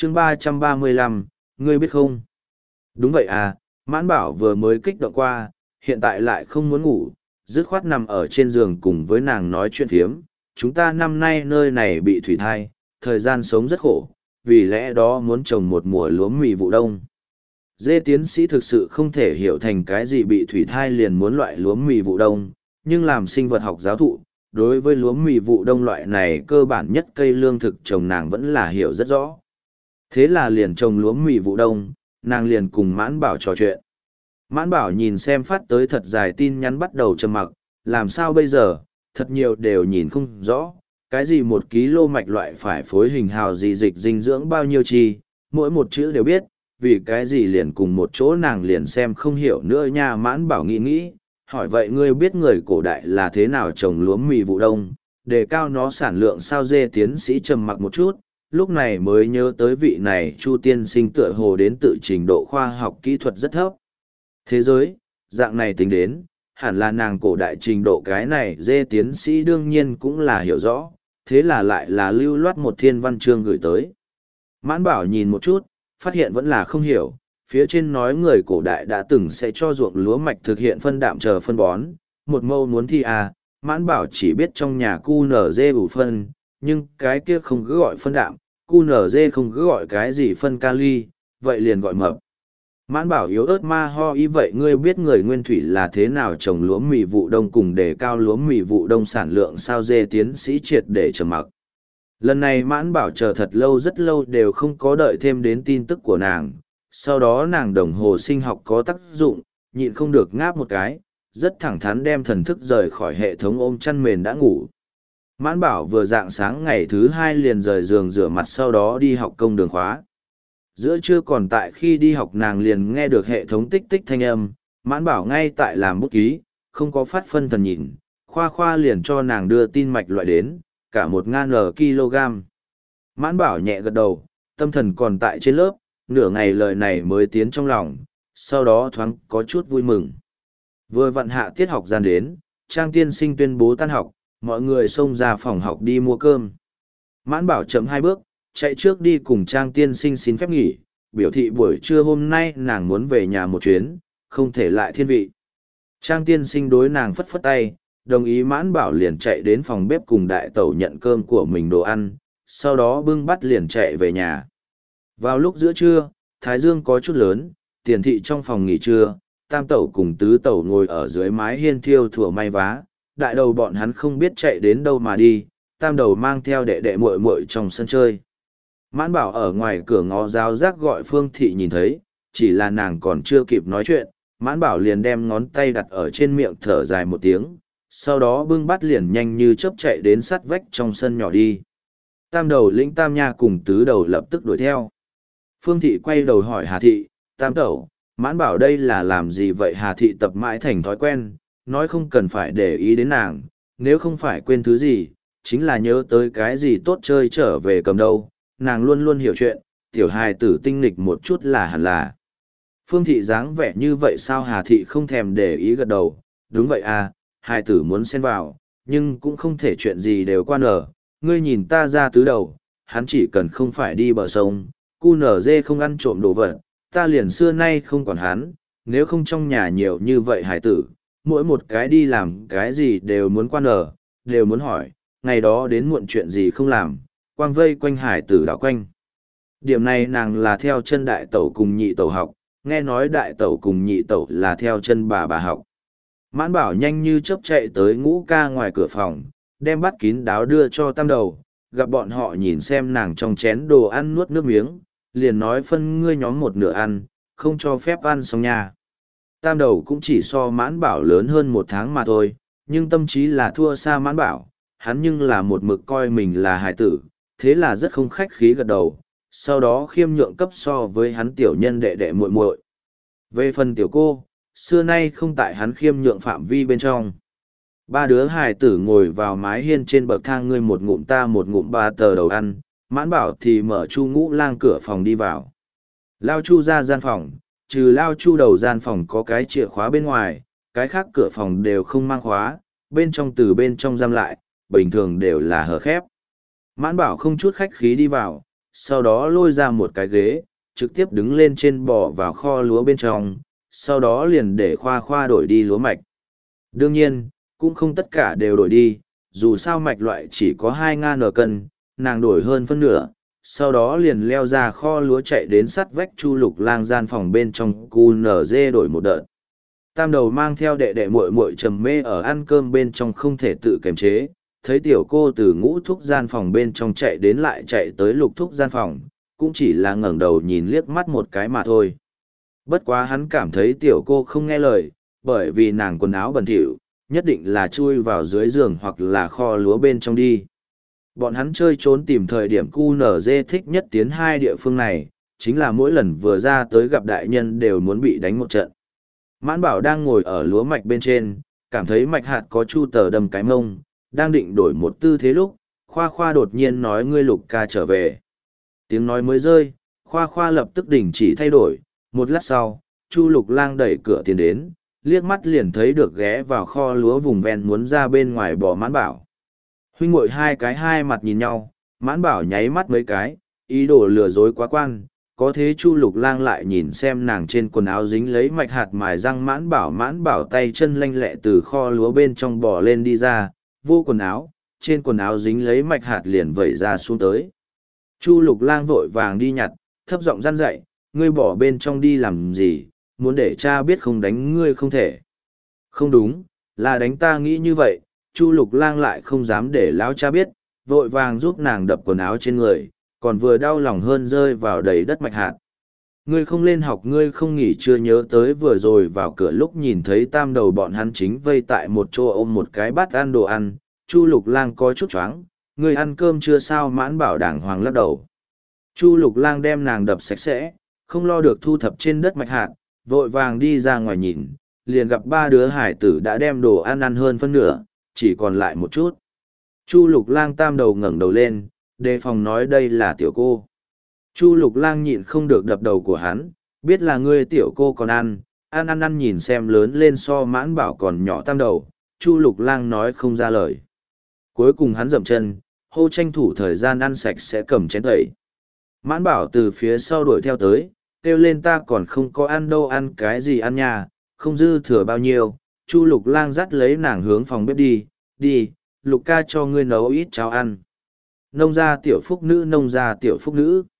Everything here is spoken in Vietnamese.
chương 335, ngươi biết không? Đúng vậy à, Mãn Bảo vừa mới kích động qua, hiện tại lại không muốn ngủ, dứt khoát nằm ở trên giường cùng với nàng nói chuyện phiếm. Chúng ta năm nay nơi này bị thủy thai, thời gian sống rất khổ, vì lẽ đó muốn trồng một mùa lúa mì vụ đông. Dê tiến sĩ thực sự không thể hiểu thành cái gì bị thủy thai liền muốn loại lúa mì vụ đông, nhưng làm sinh vật học giáo thụ, đối với lúa mì vụ đông loại này cơ bản nhất cây lương thực trồng nàng vẫn là hiểu rất rõ. Thế là liền trồng lúa mì vụ đông, nàng liền cùng Mãn Bảo trò chuyện. Mãn Bảo nhìn xem phát tới thật dài tin nhắn bắt đầu trầm mặc, làm sao bây giờ, thật nhiều đều nhìn không rõ, cái gì 1 kg mạch loại phải phối hình hào gì dịch dinh dưỡng bao nhiêu chi, mỗi một chữ đều biết, vì cái gì liền cùng một chỗ nàng liền xem không hiểu nữa nha. Mãn Bảo nghĩ, hỏi vậy ngươi biết người cổ đại là thế nào trồng lúa mì vụ đông, đề cao nó sản lượng sao? Dê tiến sĩ trầm mặc một chút, lúc này mới nhớ tới vị này Chu tiên sinh tựa hồ đến tự trình độ khoa học kỹ thuật rất thấp. Thế giới, dạng này tính đến, hẳn là nàng cổ đại trình độ cái này. Dê tiến sĩ đương nhiên cũng là hiểu rõ, thế là lại là lưu loát một thiên văn chương gửi tới. Mãn Bảo nhìn một chút, phát hiện vẫn là không hiểu, phía trên nói người cổ đại đã từng sẽ cho ruộng lúa mạch thực hiện phân đạm chờ phân bón, một mâu muốn thi à. Mãn Bảo chỉ biết trong nhà QNZ ủ phân, nhưng cái kia không cứ gọi phân đạm, QNZ không cứ gọi cái gì phân kali, vậy liền gọi mập. Mãn Bảo yếu ớt ma ho ý vậy ngươi biết người nguyên thủy là thế nào trồng lúa mì vụ đông cùng đề cao lúa mì vụ đông sản lượng sao? Dê tiến sĩ triệt để trầm mặc. Lần này Mãn Bảo chờ thật lâu rất lâu đều không có đợi thêm đến tin tức của nàng, sau đó nàng đồng hồ sinh học có tác dụng, nhịn không được ngáp một cái, rất thẳng thắn đem thần thức rời khỏi hệ thống ôm chăn mền đã ngủ. Mãn Bảo vừa rạng sáng ngày thứ 2 liền rời giường rửa mặt sau đó đi học công đường khóa. Giữa trưa còn tại khi đi học nàng liền nghe được hệ thống tích tích thanh âm, Mãn Bảo ngay tại làm bút ký, không có phát phân thần nhìn, khoa liền cho nàng đưa tin mạch loại đến, cả 1.000 kg. Mãn Bảo nhẹ gật đầu, tâm thần còn tại trên lớp, nửa ngày lời này mới tiến trong lòng, sau đó thoáng có chút vui mừng. Vừa vặn hạ tiết học gian đến, Trang tiên sinh tuyên bố tan học, mọi người xông ra phòng học đi mua cơm. Mãn Bảo chậm 2 bước, chạy trước đi cùng Trang tiên sinh xin phép nghỉ, biểu thị buổi trưa hôm nay nàng muốn về nhà một chuyến, không thể lại thiên vị. Trang tiên sinh đối nàng phất phất tay, đồng ý. Mãn Bảo liền chạy đến phòng bếp cùng đại tẩu nhận cơm của mình đồ ăn, sau đó bưng bát liền chạy về nhà. Vào lúc giữa trưa, thái dương có chút lớn, tiền thị trong phòng nghỉ trưa, tam tẩu cùng tứ tẩu ngồi ở dưới mái hiên thiêu thủa may vá, đại đầu bọn hắn không biết chạy đến đâu mà đi, tam đầu mang theo đệ đệ muội muội trong sân chơi. Mãn Bảo ở ngoài cửa ngó giáo giác gọi Phương Thị nhìn thấy, chỉ là nàng còn chưa kịp nói chuyện, Mãn Bảo liền đem ngón tay đặt ở trên miệng thở dài một tiếng, sau đó bưng bát liền nhanh như chớp chạy đến sát vách trong sân nhỏ đi. Tam đầu lĩnh Tam Nha cùng tứ đầu lập tức đuổi theo. Phương Thị quay đầu hỏi Hà Thị, Tam tẩu, Mãn Bảo đây là làm gì vậy? Hà Thị tập mãi thành thói quen, nói không cần phải để ý đến nàng, nếu không phải quên thứ gì, chính là nhớ tới cái gì tốt chơi trở về cầm đâu, nàng luôn luôn hiểu chuyện, tiểu hài tử tinh nghịch một chút là hẳn là. Phương Thị dáng vẻ như vậy sao? Hà Thị không thèm để ý gật đầu, đúng vậy à, hài tử muốn xen vào, nhưng cũng không thể chuyện gì đều qua nở, ngươi nhìn ta ra tứ đầu, hắn chỉ cần không phải đi bờ sông, cu nở dê không ăn trộm đồ vật, ta liền xưa nay không còn hắn, nếu không trong nhà nhiều như vậy hài tử, mỗi một cái đi làm cái gì đều muốn qua nở, đều muốn hỏi, ngày đó đến muộn chuyện gì không làm, quang vây quanh hải tử đảo quanh. Điểm này nàng là theo chân đại tẩu cùng nhị tẩu học, nghe nói đại tẩu cùng nhị tẩu là theo chân bà học. Mãn Bảo nhanh như chớp chạy tới Ngũ Ca ngoài cửa phòng, đem bát kín đáo đưa cho tam đầu, gặp bọn họ nhìn xem nàng trong chén đồ ăn nuốt nước miếng, liền nói phân ngươi nhóm một nửa ăn, không cho phép ăn xong nha. Tam đầu cũng chỉ so Mãn Bảo lớn hơn 1 tháng mà thôi, nhưng tâm trí là thua xa Mãn Bảo, hắn nhưng là một mực coi mình là hài tử, thế là rất không khách khí gật đầu, sau đó khiêm nhượng cấp so với hắn tiểu nhân đệ đệ muội muội. Về phần tiểu cô, xưa nay không tại hắn khiêm nhượng phạm vi bên trong. 3 đứa hài tử ngồi vào mái hiên trên bậc thang, ngươi một ngụm ta một ngụm 3 tờ đầu ăn, Mãn Bảo thì mở Chu Ngũ Lang cửa phòng đi vào. Lao Chu ra gian phòng, trừ Lao Chu đầu gian phòng có cái chìa khóa bên ngoài, cái khác cửa phòng đều không mang khóa, bên trong từ bên trong giam lại, bình thường đều là hở khép. Mãn Bảo không chút khách khí đi vào, sau đó lôi ra một cái ghế, trực tiếp đứng lên trên bò vào kho lúa bên trong, sau đó liền để Khoa Khoa đổi đi lúa mạch. Đương nhiên, cũng không tất cả đều đổi đi, dù sao mạch loại chỉ có 2.000 cân, nàng đổi hơn phân nửa, sau đó liền leo ra kho lúa chạy đến sắt vách Chu Lục Lang gian phòng bên trong QNZ đổi một đợt. Tam đầu mang theo đệ đệ muội muội trầm mê ở ăn cơm bên trong không thể tự kiềm chế, thấy tiểu cô từ Ngũ Thúc gian phòng bên trong chạy đến lại chạy tới Lục Thúc gian phòng, cũng chỉ là ngẩng đầu nhìn liếc mắt một cái mà thôi. Bất quá hắn cảm thấy tiểu cô không nghe lời, bởi vì nàng quần áo bẩn thỉu, nhất định là chui vào dưới giường hoặc là kho lúa bên trong đi. Bọn hắn chơi trốn tìm thời điểm QNZ thích nhất tiến hai địa phương này, chính là mỗi lần vừa ra tới gặp đại nhân đều muốn bị đánh một trận. Mãn Bảo đang ngồi ở lúa mạch bên trên, cảm thấy mạch hạt có chu tờ đâm cái mông, đang định đổi một tư thế lúc, Khoa Khoa đột nhiên nói ngươi Lục ca trở về. Tiếng nói mới rơi, Khoa Khoa lập tức đình chỉ thay đổi, một lát sau, Chu Lục Lang đẩy cửa tiến đến, liếc mắt liền thấy được ghé vào kho lúa vùng ven muốn ra bên ngoài bỏ Mãn Bảo. Huynh muội hai cái hai mặt nhìn nhau, Mãn Bảo nháy mắt mấy cái, ý đồ lừa dối quá quan, có thế Chu Lục Lang lại nhìn xem nàng trên quần áo dính lấy mạch hạt mài răng. Mãn Bảo tay chân lanh lẹ từ kho lúa bên trong bò lên đi ra, vô quần áo, trên quần áo dính lấy mạch hạt liền vẩy ra xuống tới. Chu Lục Lang vội vàng đi nhặt, thấp giọng răn dạy, ngươi bỏ bên trong đi làm gì, muốn để cha biết không đánh ngươi không thể. Không đúng, là đánh ta nghĩ như vậy. Chu Lục Lang lại không dám để lão cha biết, vội vàng giúp nàng đập quần áo trên người, còn vừa đau lòng hơn rơi vào đầy đất mạch hạt. Ngươi không lên học, ngươi không nghỉ, chưa nhớ tới vừa rồi vào cửa lúc nhìn thấy tam đầu bọn hắn chính vây tại một chỗ ôm một cái bát ăn đồ ăn. Chu Lục Lang có chút choáng, ngươi ăn cơm chưa sao? Mãn Bảo đàng hoàng lắc đầu. Chu Lục Lang đem nàng đập sạch sẽ, không lo được thu thập trên đất mạch hạt, vội vàng đi ra ngoài nhìn, liền gặp ba đứa hải tử đã đem đồ ăn ăn hơn phân nửa, chỉ còn lại một chút. Chu Lục Lang tam đầu ngẩng đầu lên, đề phòng nói đây là tiểu cô. Chu Lục Lang nhịn không được đập đầu của hắn, biết là ngươi tiểu cô còn ăn nhìn xem lớn lên so Mãn Bảo còn nhỏ tam đầu, Chu Lục Lang nói không ra lời. Cuối cùng hắn dậm chân, hô tranh thủ thời gian ăn sạch sẽ cầm chén tẩy. Mãn Bảo từ phía sau đuổi theo tới, kêu lên ta còn không có ăn đâu, ăn cái gì ăn nha, không dư thừa bao nhiêu. Chu Lục Lang dắt lấy nàng hướng phòng bếp đi, đi, Lục ca cho ngươi nấu ít cháo ăn. Nông gia tiểu phúc nữ, nông gia tiểu phúc nữ.